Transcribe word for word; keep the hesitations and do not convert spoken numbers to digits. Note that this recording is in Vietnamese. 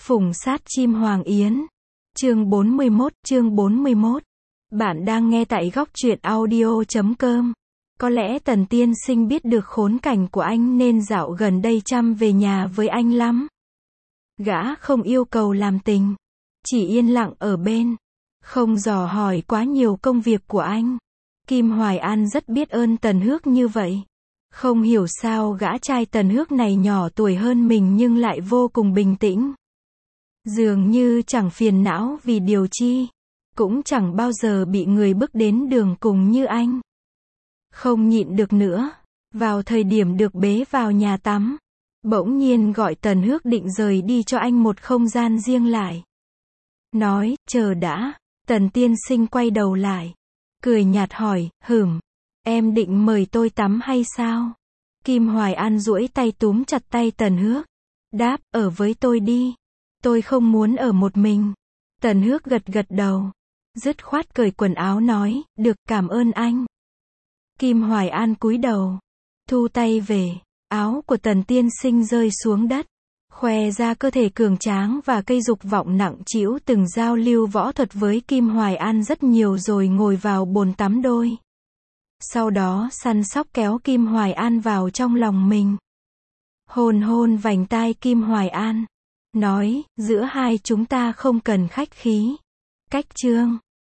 Phùng sát chim hoàng yến. Chương bốn mươi mốt, chương bốn mươi mốt. Bạn đang nghe tại góc truyện audio chấm com. Có lẽ Tần tiên sinh biết được khốn cảnh của anh nên dạo gần đây chăm về nhà với anh lắm. Gã không yêu cầu làm tình, chỉ yên lặng ở bên, không dò hỏi quá nhiều công việc của anh. Kim Hoài An rất biết ơn Tần Hước như vậy. Không hiểu sao gã trai Tần Hước này nhỏ tuổi hơn mình nhưng lại vô cùng bình tĩnh. Dường như chẳng phiền não vì điều chi, cũng chẳng bao giờ bị người bước đến đường cùng như anh. Không nhịn được nữa, vào thời điểm được bế vào nhà tắm, bỗng nhiên gọi Tần Hước định rời đi cho anh một không gian riêng lại. Nói, chờ đã, Tần tiên sinh quay đầu lại, cười nhạt hỏi, hửm, em định mời tôi tắm hay sao? Kim Hoài An duỗi tay túm chặt tay Tần Hước, đáp, ở với tôi đi. Tôi không muốn ở một mình. Tần Hước gật gật đầu, dứt khoát cởi quần áo nói, được, cảm ơn anh. Kim Hoài An cúi đầu, thu tay về, áo của Tần tiên sinh rơi xuống đất, khoe ra cơ thể cường tráng và cây dục vọng nặng trĩu từng giao lưu võ thuật với Kim Hoài An rất nhiều rồi ngồi vào bồn tắm đôi. Sau đó săn sóc kéo Kim Hoài An vào trong lòng mình. Hôn hôn vành tai Kim Hoài An, nói, giữa hai chúng ta không cần khách khí. Cách chương